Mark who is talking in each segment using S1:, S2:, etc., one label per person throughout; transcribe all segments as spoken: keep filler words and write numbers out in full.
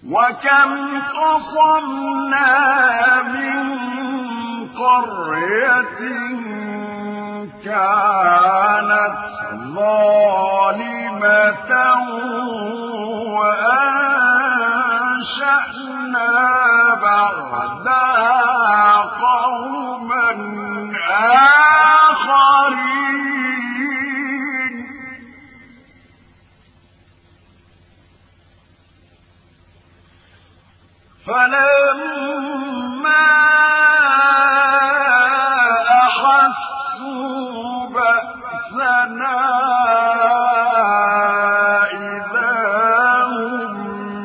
S1: وكم قصمنا من قرية كانت ظالمة وأنشأنا بعدها قوما آخرين فلما أحسوا بأسنا إذا هم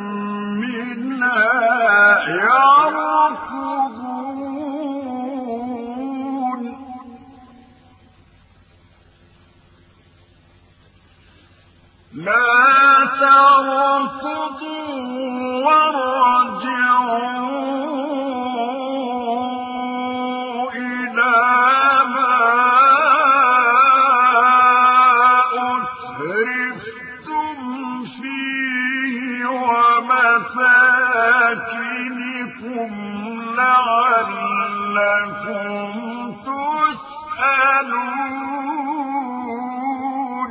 S1: منها يركضون لا تركضوا وارجعوا إلى ما أترفتم فيه ومساكنكم لعلكم تسألون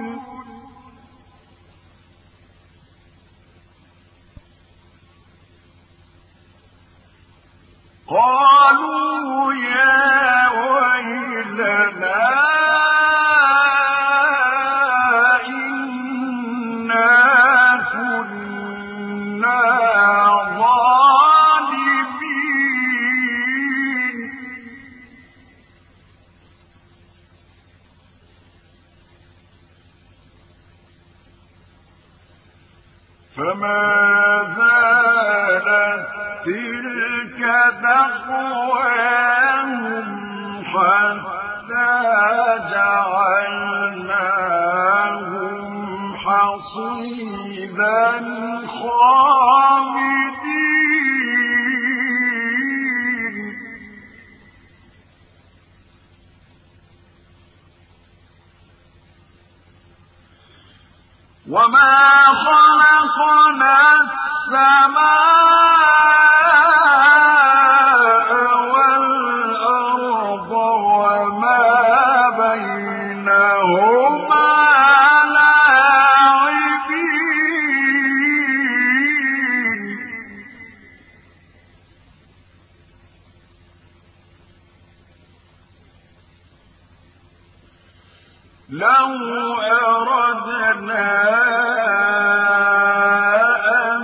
S1: قالوا يا ويلنا إنا كنا ظالمين فما زالت تلك دعواهم حتى جعلناهم حصيدا خامدين وما خلقنا السماء والأرض وما بينهما لاعبين لو أردنا أن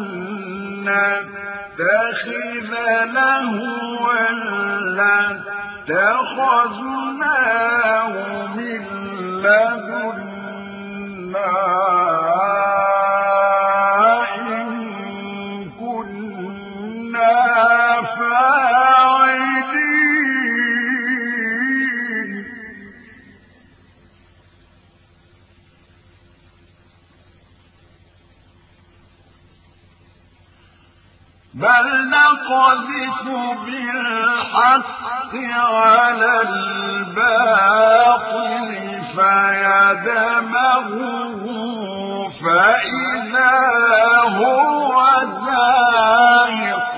S1: نتخذ لهوا لاتخذناه من لدنا إن كنا فاعلين بل نقذف بالحق على الباطل فيدمغه فإذا هو زاهق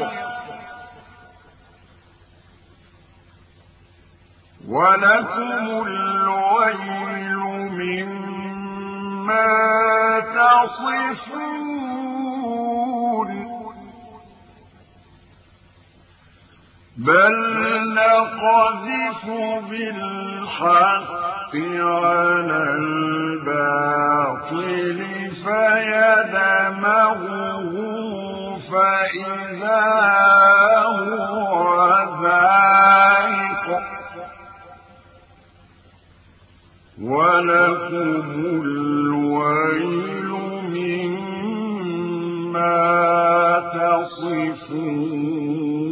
S1: ولكم الويل مما تصفون بل نقذف بالحق على الباطل فيدمغه فإذا هو زاهق ولكم الويل مما تصفون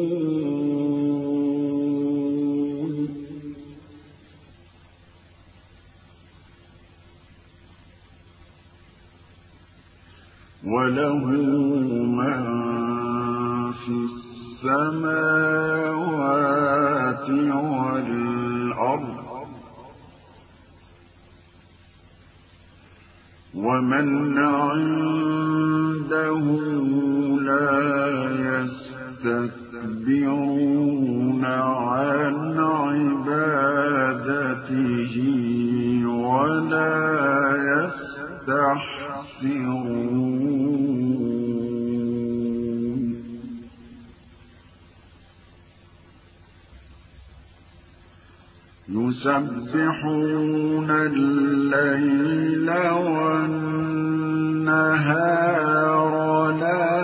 S1: وله من في السماوات والأرض ومن عنده يسبحون الليل والنهار لا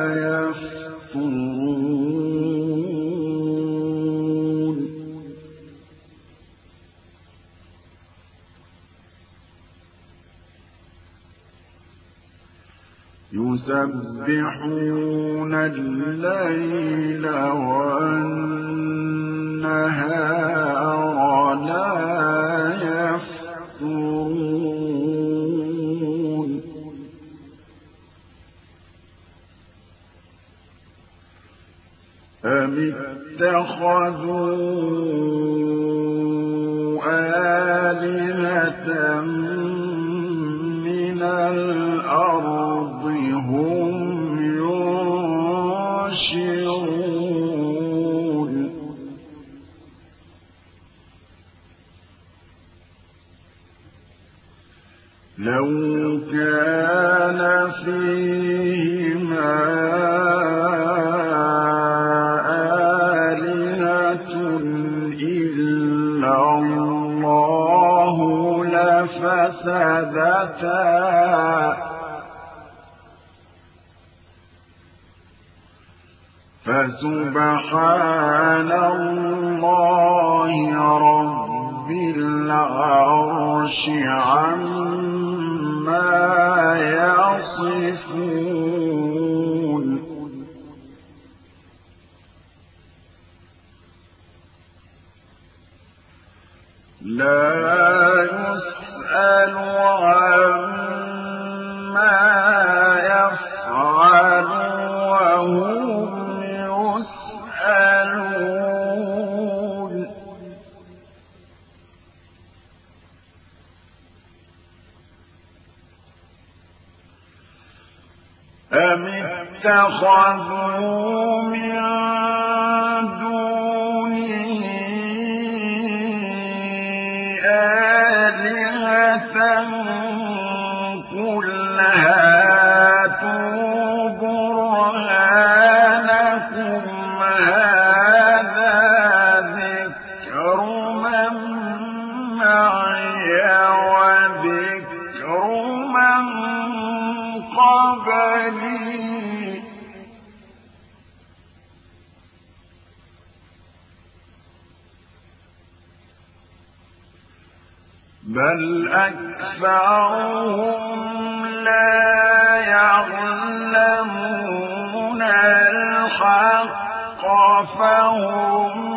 S1: يفترون يسبحون الليل والنهار لا يفترون أم اتخذوا آلهة من الأرض هم ينشرون لو كان فيهما آلهة إلا الله لفسدتا فسبحان الله رب العرش عما يصفون لا يسأل عما يفعل وهم يسألون أم اتخذوا من دونه آلهة قل هاتوا برهانكم هذا ذكر من معي وذكر من قبلي بل أكثرهم لا يعلمون الحق فهم